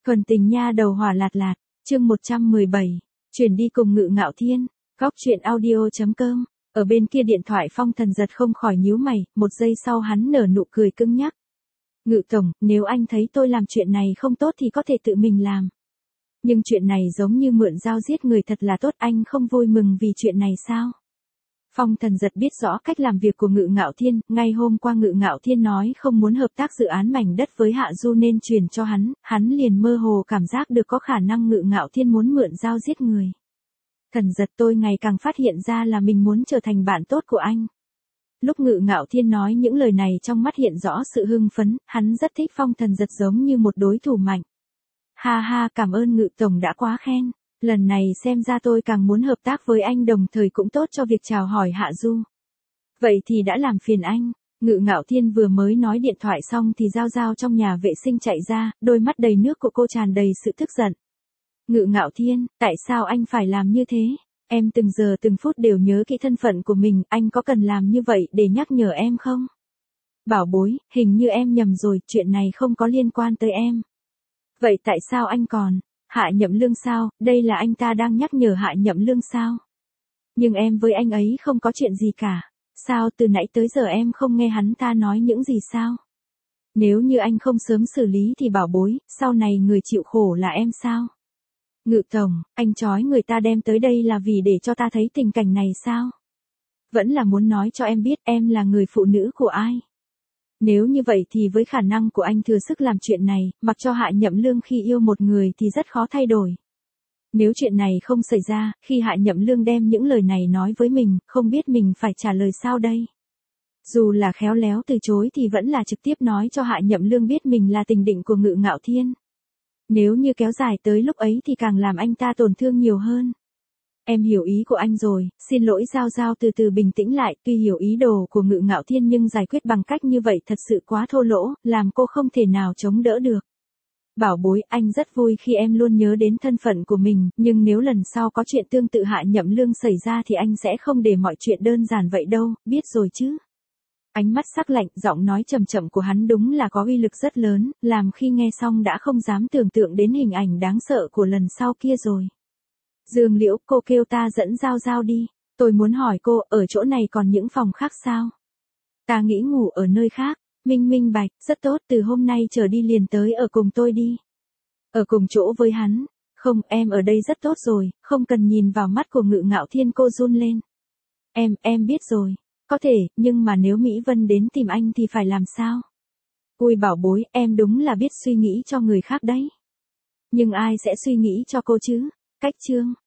Thuần tình nha đầu hỏa lạt lạt, chương 117, chuyển đi cùng Ngự Ngạo Thiên, góc truyện audio.com, ở bên kia điện thoại Phong Thần Giật không khỏi nhíu mày, một giây sau hắn nở nụ cười cứng nhắc. Ngự tổng, nếu anh thấy tôi làm chuyện này không tốt thì có thể tự mình làm. Nhưng chuyện này giống như mượn dao giết người thật là tốt, anh không vui mừng vì chuyện này sao? Phong Thần Giật biết rõ cách làm việc của Ngự Ngạo Thiên, ngay hôm qua Ngự Ngạo Thiên nói không muốn hợp tác dự án mảnh đất với Hạ Du nên truyền cho hắn liền mơ hồ cảm giác được có khả năng Ngự Ngạo Thiên muốn mượn dao giết người. Thần Giật, tôi ngày càng phát hiện ra là mình muốn trở thành bạn tốt của anh. Lúc Ngự Ngạo Thiên nói những lời này trong mắt hiện rõ sự hưng phấn, hắn rất thích Phong Thần Giật giống như một đối thủ mạnh. Ha ha, cảm ơn Ngự tổng đã quá khen. Lần này xem ra tôi càng muốn hợp tác với anh, đồng thời cũng tốt cho việc chào hỏi Hạ Du. Vậy thì đã làm phiền anh. Ngự Ngạo Thiên vừa mới nói điện thoại xong thì Giao Giao trong nhà vệ sinh chạy ra, đôi mắt đầy nước của cô tràn đầy sự tức giận. Ngự Ngạo Thiên, tại sao anh phải làm như thế? Em từng giờ từng phút đều nhớ kỹ thân phận của mình, anh có cần làm như vậy để nhắc nhở em không? Bảo bối, hình như em nhầm rồi, chuyện này không có liên quan tới em. Vậy tại sao anh còn? Hạ Nhậm Lương sao? Đây là anh ta đang nhắc nhở Hạ Nhậm Lương sao? Nhưng em với anh ấy không có chuyện gì cả. Sao từ nãy tới giờ em không nghe hắn ta nói những gì sao? Nếu như anh không sớm xử lý thì bảo bối, sau này người chịu khổ là em sao? Ngự tổng, anh trói người ta đem tới đây là vì để cho ta thấy tình cảnh này sao? Vẫn là muốn nói cho em biết em là người phụ nữ của ai? Nếu như vậy thì với khả năng của anh thừa sức làm chuyện này, mặc cho Hạ Nhậm Lương khi yêu một người thì rất khó thay đổi. Nếu chuyện này không xảy ra, khi Hạ Nhậm Lương đem những lời này nói với mình, không biết mình phải trả lời sao đây? Dù là khéo léo từ chối thì vẫn là trực tiếp nói cho Hạ Nhậm Lương biết mình là tình địch của Ngự Ngạo Thiên. Nếu như kéo dài tới lúc ấy thì càng làm anh ta tổn thương nhiều hơn. Em hiểu ý của anh rồi, xin lỗi. Giao Giao từ từ bình tĩnh lại, tuy hiểu ý đồ của Ngự Ngạo Thiên nhưng giải quyết bằng cách như vậy thật sự quá thô lỗ, làm cô không thể nào chống đỡ được. Bảo bối, anh rất vui khi em luôn nhớ đến thân phận của mình, nhưng nếu lần sau có chuyện tương tự Hạ Nhậm Lương xảy ra thì anh sẽ không để mọi chuyện đơn giản vậy đâu, biết rồi chứ. Ánh mắt sắc lạnh, giọng nói trầm chậm của hắn đúng là có uy lực rất lớn, làm khi nghe xong đã không dám tưởng tượng đến hình ảnh đáng sợ của lần sau kia rồi. Dương Liễu, cô kêu ta dẫn Giao Giao đi. Tôi muốn hỏi cô, ở chỗ này còn những phòng khác sao? Ta nghĩ ngủ ở nơi khác. Minh bạch, rất tốt, từ hôm nay trở đi liền tới ở cùng tôi đi. Ở cùng chỗ với hắn. Không, em ở đây rất tốt rồi, không cần nhìn vào mắt của Ngự Ngạo Thiên. Cô run lên. Em biết rồi. Có thể, nhưng mà nếu Mỹ Vân đến tìm anh thì phải làm sao? Ui bảo bối, em đúng là biết suy nghĩ cho người khác đấy. Nhưng ai sẽ suy nghĩ cho cô chứ? Cách chương.